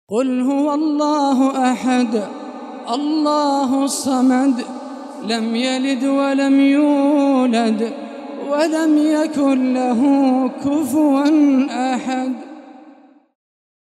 قل هو الله أحد الله الصمد لم يلد ولم يولد ولم يكن له كفوا أحد.